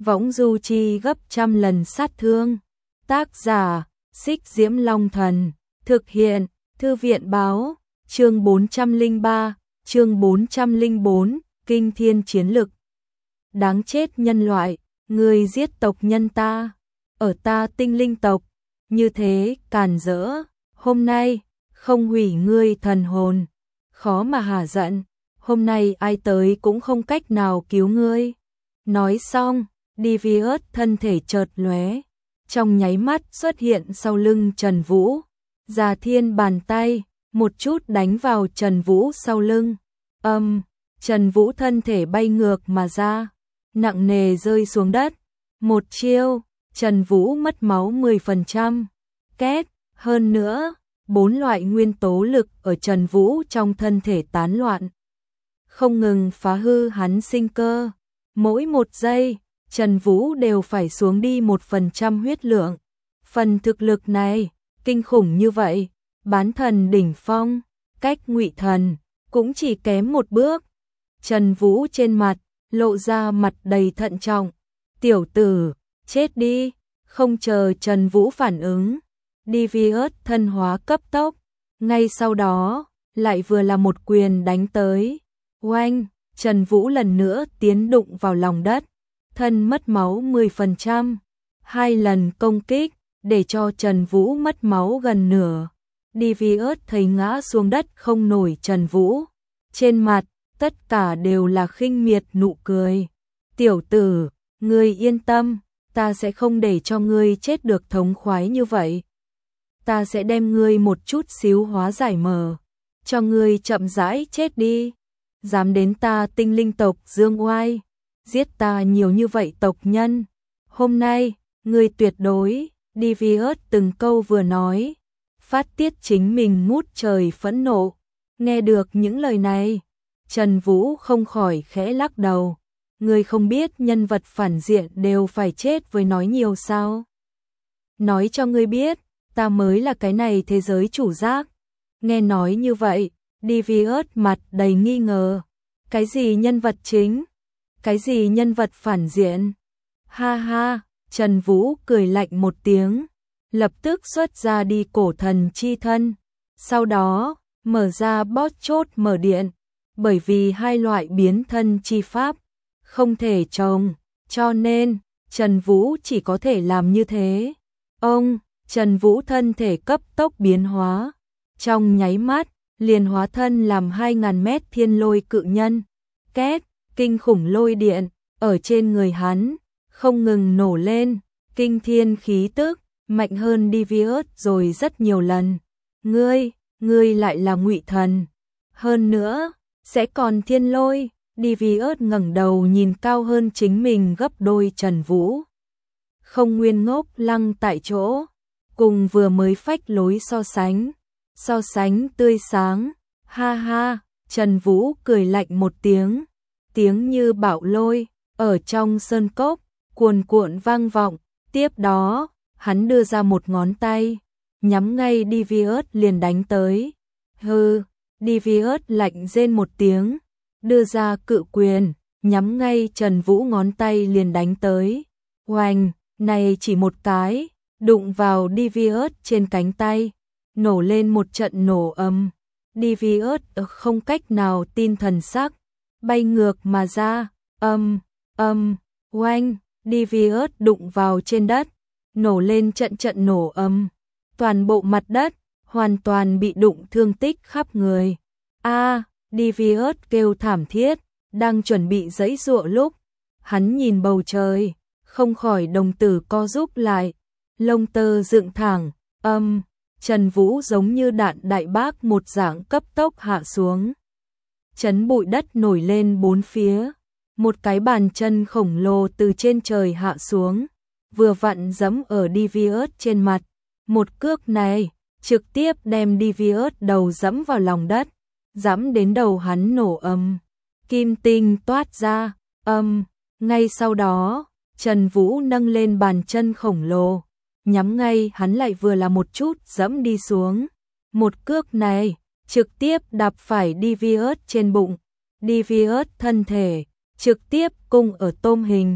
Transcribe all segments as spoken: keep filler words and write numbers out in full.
võng du chi gấp trăm lần sát thương. Tác giả, Xích Diễm Long Thần. Thực hiện, Thư viện Báo. Chương bốn trăm lẻ ba, chương bốn trăm lẻ bốn, Kinh Thiên Chiến Lực. Đáng chết nhân loại, người giết tộc nhân ta, ở ta tinh linh tộc, như thế càn rỡ, hôm nay không hủy ngươi thần hồn, khó mà hả giận, hôm nay ai tới cũng không cách nào cứu ngươi. Nói xong, Devious thân thể chợt lóe, trong nháy mắt xuất hiện sau lưng Trần Vũ, Già Thiên bàn tay một chút đánh vào Trần Vũ sau lưng. Âm, um, Trần Vũ thân thể bay ngược mà ra, nặng nề rơi xuống đất. Một chiêu, Trần Vũ mất máu mười phần trăm. Két, hơn nữa, bốn loại nguyên tố lực ở Trần Vũ trong thân thể tán loạn, không ngừng phá hư hắn sinh cơ. Mỗi một giây, Trần Vũ đều phải xuống đi một phần trăm huyết lượng. Phần thực lực này, kinh khủng như vậy, bán thần đỉnh phong, cách Ngụy thần, cũng chỉ kém một bước. Trần Vũ trên mặt, lộ ra mặt đầy thận trọng. Tiểu tử, chết đi, không chờ Trần Vũ phản ứng. Devious thân hóa cấp tốc, ngay sau đó, lại vừa là một quyền đánh tới. Oanh, Trần Vũ lần nữa tiến đụng vào lòng đất, thân mất máu mười phần trăm. Hai lần công kích, để cho Trần Vũ mất máu gần nửa. Devious thấy ngã xuống đất không nổi Trần Vũ, trên mặt, tất cả đều là khinh miệt nụ cười. Tiểu tử, ngươi yên tâm, ta sẽ không để cho ngươi chết được thống khoái như vậy. Ta sẽ đem ngươi một chút xíu hóa giải mờ, cho ngươi chậm rãi chết đi. Dám đến ta tinh linh tộc dương oai, giết ta nhiều như vậy tộc nhân. Hôm nay, ngươi tuyệt đối, Devious từng câu vừa nói, phát tiết chính mình ngút trời phẫn nộ. Nghe được những lời này, Trần Vũ không khỏi khẽ lắc đầu. Ngươi không biết nhân vật phản diện đều phải chết với nói nhiều sao? Nói cho ngươi biết, ta mới là cái này thế giới chủ giác. Nghe nói như vậy, Devious mặt đầy nghi ngờ. Cái gì nhân vật chính? Cái gì nhân vật phản diện? Ha ha, Trần Vũ cười lạnh một tiếng, lập tức xuất ra đi cổ thần chi thân. Sau đó, mở ra boss chốt mở điện, bởi vì hai loại biến thân chi pháp không thể trồng, cho nên Trần Vũ chỉ có thể làm như thế. Ông, Trần Vũ thân thể cấp tốc biến hóa, trong nháy mắt, liền hóa thân làm hai ngàn mét thiên lôi cự nhân. Két, kinh khủng lôi điện, ở trên người hắn, không ngừng nổ lên, kinh thiên khí tức, mạnh hơn Devious rồi rất nhiều lần. Ngươi, ngươi lại là Ngụy thần. Hơn nữa, sẽ còn thiên lôi. Devious ngẩng đầu nhìn cao hơn chính mình gấp đôi Trần Vũ. Không nguyên ngốc lăng tại chỗ, cùng vừa mới phách lối so sánh, so sánh tươi sáng. Ha ha, Trần Vũ cười lạnh một tiếng, tiếng như bão lôi, ở trong sơn cốc, cuồn cuộn vang vọng. Tiếp đó, hắn đưa ra một ngón tay, nhắm ngay Devious liền đánh tới. Hừ, Devious lạnh rên một tiếng, đưa ra cự quyền, nhắm ngay Trần Vũ ngón tay liền đánh tới. Oanh, này chỉ một cái, đụng vào Devious trên cánh tay, nổ lên một trận nổ ầm. Devious không cách nào tin thần sắc, bay ngược mà ra, âm, âm, oanh, Devious đụng vào trên đất, nổ lên trận trận nổ ầm. Toàn bộ mặt đất, hoàn toàn bị đụng thương tích khắp người. A, à, Devious kêu thảm thiết, đang chuẩn bị giãy giụa lúc, hắn nhìn bầu trời, không khỏi đồng tử co rúm lại, lông tơ dựng thẳng, âm, Trần Vũ giống như đạn đại bác một dạng cấp tốc hạ xuống. Chấn bụi đất nổi lên bốn phía, một cái bàn chân khổng lồ từ trên trời hạ xuống, vừa vặn giẫm ở Devious trên mặt. Một cước này, trực tiếp đem Devious đầu giẫm vào lòng đất, giẫm đến đầu hắn nổ ầm, kim tinh toát ra, âm, ngay sau đó, Trần Vũ nâng lên bàn chân khổng lồ, nhắm ngay hắn lại vừa là một chút giẫm đi xuống. Một cước này, trực tiếp đạp phải Devious trên bụng, Devious thân thể, trực tiếp cung ở tôm hình,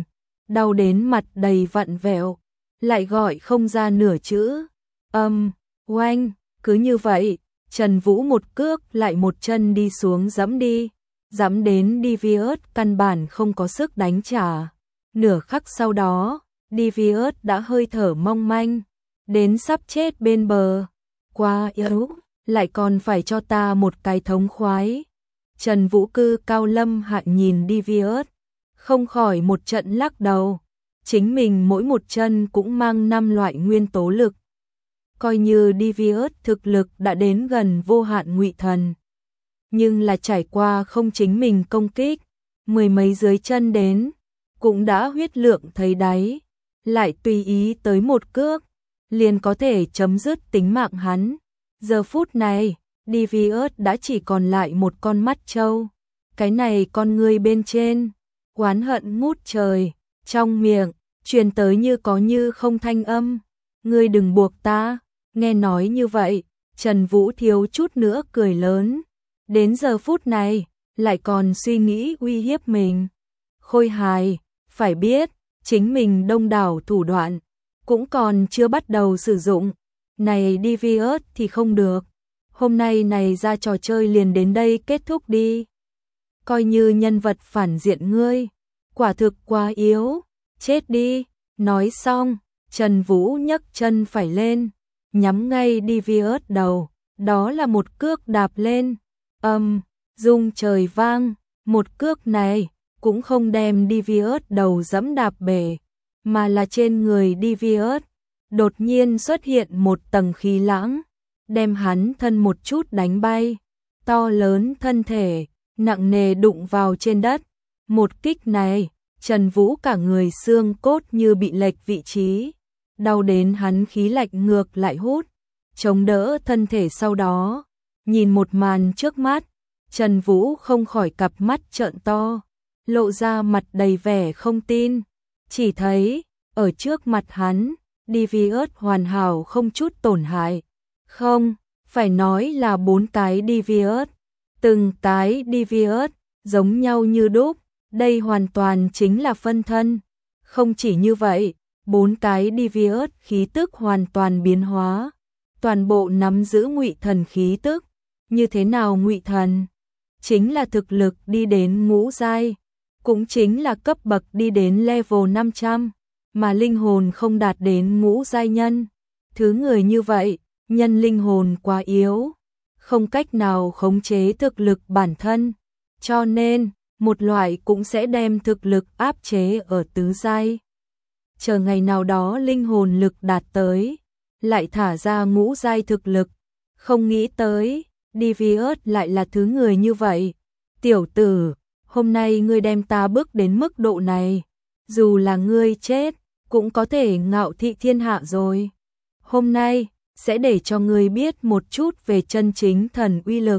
đau đến mặt đầy vặn vẹo, lại gọi không ra nửa chữ. Âm, oanh, cứ như vậy, Trần Vũ một cước lại một chân đi xuống giẫm đi, giẫm đến Devious căn bản không có sức đánh trả. Nửa khắc sau đó, Devious đã hơi thở mong manh, đến sắp chết bên bờ. Quá yếu, lại còn phải cho ta một cái thống khoái. Trần Vũ cư cao lâm hạ nhìn Devious, không khỏi một trận lắc đầu. Chính mình mỗi một chân cũng mang năm loại nguyên tố lực. Coi như Devious thực lực đã đến gần vô hạn ngụy thần, nhưng là trải qua không chính mình công kích, mười mấy dưới chân đến, cũng đã huyết lượng thấy đáy, lại tùy ý tới một cước, liền có thể chấm dứt tính mạng hắn. Giờ phút này, Devious đã chỉ còn lại một con mắt trâu, cái này con người bên trên, oán hận ngút trời, trong miệng, truyền tới như có như không thanh âm, ngươi đừng buộc ta. Nghe nói như vậy, Trần Vũ thiếu chút nữa cười lớn, đến giờ phút này, lại còn suy nghĩ uy hiếp mình. Khôi hài, phải biết, chính mình đông đảo thủ đoạn, cũng còn chưa bắt đầu sử dụng, này Devious thì không được. Hôm nay này ra trò chơi liền đến đây kết thúc đi. Coi như nhân vật phản diện ngươi, quả thực quá yếu, chết đi. Nói xong, Trần Vũ nhấc chân phải lên, nhắm ngay Devious đầu, đó là một cước đạp lên, âm, rung trời vang, một cước này cũng không đem Devious đầu giẫm đạp bể, mà là trên người Devious đột nhiên xuất hiện một tầng khí lãng, đem hắn thân một chút đánh bay, to lớn thân thể, nặng nề đụng vào trên đất. Một kích này, Trần Vũ cả người xương cốt như bị lệch vị trí, đau đến hắn khí lạnh ngược lại hút, chống đỡ thân thể sau đó. Nhìn một màn trước mắt, Trần Vũ không khỏi cặp mắt trợn to, lộ ra mặt đầy vẻ không tin, chỉ thấy, ở trước mặt hắn, Devious hoàn hảo không chút tổn hại. Không, phải nói là bốn cái Devious, từng cái Devious, giống nhau như đúc, đây hoàn toàn chính là phân thân. Không chỉ như vậy, bốn cái Devious khí tức hoàn toàn biến hóa, toàn bộ nắm giữ ngụy thần khí tức. Như thế nào ngụy thần? Chính là thực lực đi đến ngũ giai, cũng chính là cấp bậc đi đến level năm trăm, mà linh hồn không đạt đến ngũ giai nhân. Thứ người như vậy, nhân linh hồn quá yếu, không cách nào khống chế thực lực bản thân, cho nên một loại cũng sẽ đem thực lực áp chế ở tứ giai. Chờ ngày nào đó linh hồn lực đạt tới, lại thả ra ngũ giai thực lực, không nghĩ tới, Devious lại là thứ người như vậy. Tiểu tử, hôm nay ngươi đem ta bước đến mức độ này, dù là ngươi chết, cũng có thể ngạo thị thiên hạ rồi. Hôm nay, sẽ để cho ngươi biết một chút về chân chính thần uy lực.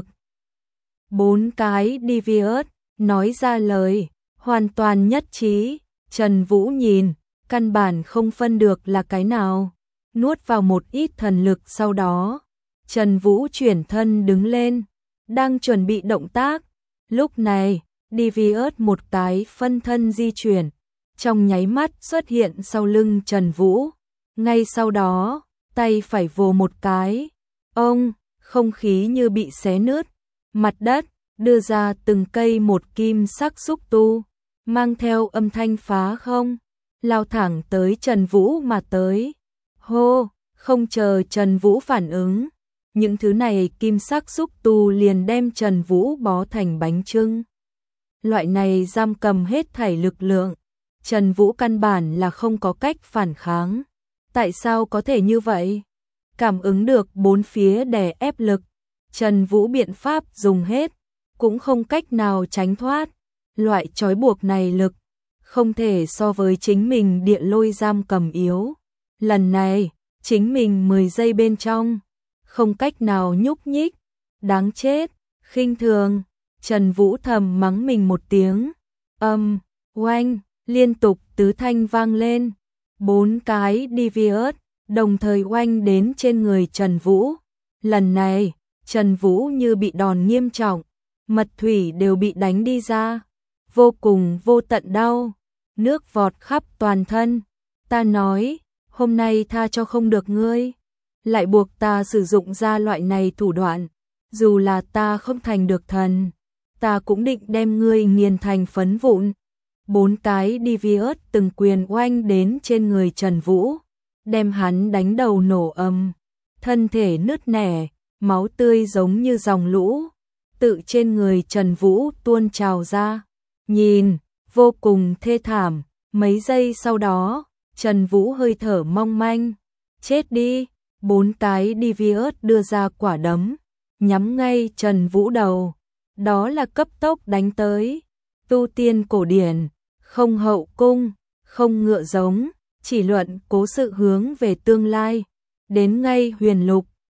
Bốn cái Devious nói ra lời, hoàn toàn nhất trí. Trần Vũ nhìn, căn bản không phân được là cái nào, nuốt vào một ít thần lực sau đó. Trần Vũ chuyển thân đứng lên, đang chuẩn bị động tác. Lúc này, Devious một cái phân thân di chuyển, trong nháy mắt xuất hiện sau lưng Trần Vũ. Ngay sau đó, tay phải vồ một cái, ông, không khí như bị xé nứt, mặt đất đưa ra từng cây một kim sắc xúc tu, mang theo âm thanh phá không, lao thẳng tới Trần Vũ mà tới. Hô, không chờ Trần Vũ phản ứng, những thứ này kim sắc xúc tu liền đem Trần Vũ bó thành bánh chưng. Loại này giam cầm hết thảy lực lượng, Trần Vũ căn bản là không có cách phản kháng. Tại sao có thể như vậy? Cảm ứng được bốn phía đè ép lực, Trần Vũ biện pháp dùng hết, cũng không cách nào tránh thoát. Loại trói buộc này lực, không thể so với chính mình địa lôi giam cầm yếu. Lần này, chính mình mười giây bên trong, không cách nào nhúc nhích. Đáng chết, khinh thường. Trần Vũ thầm mắng mình một tiếng. Âm, oanh, liên tục tứ thanh vang lên. Bốn cái Devious đồng thời oanh đến trên người Trần Vũ. Lần này, Trần Vũ như bị đòn nghiêm trọng, mật thủy đều bị đánh đi ra, vô cùng vô tận đau. nước vọt khắp toàn thân. Ta nói, hôm nay tha cho không được ngươi, lại buộc ta sử dụng ra loại này thủ đoạn, dù là ta không thành được thần, ta cũng định đem ngươi nghiền thành phấn vụn. Bốn cái Devious từng quyền oanh đến trên người Trần Vũ, đem hắn đánh đầu nổ ầm, thân thể nứt nẻ, máu tươi giống như dòng lũ tự trên người Trần Vũ tuôn trào ra, nhìn vô cùng thê thảm. Mấy giây sau đó, Trần Vũ hơi thở mong manh, chết đi. Bốn cái Devious đưa ra quả đấm, nhắm ngay Trần Vũ đầu, đó là cấp tốc đánh tới. Tu tiên cổ điển, không hậu cung, không ngựa giống, chỉ luận cố sự hướng về tương lai. Đến ngay huyền lục,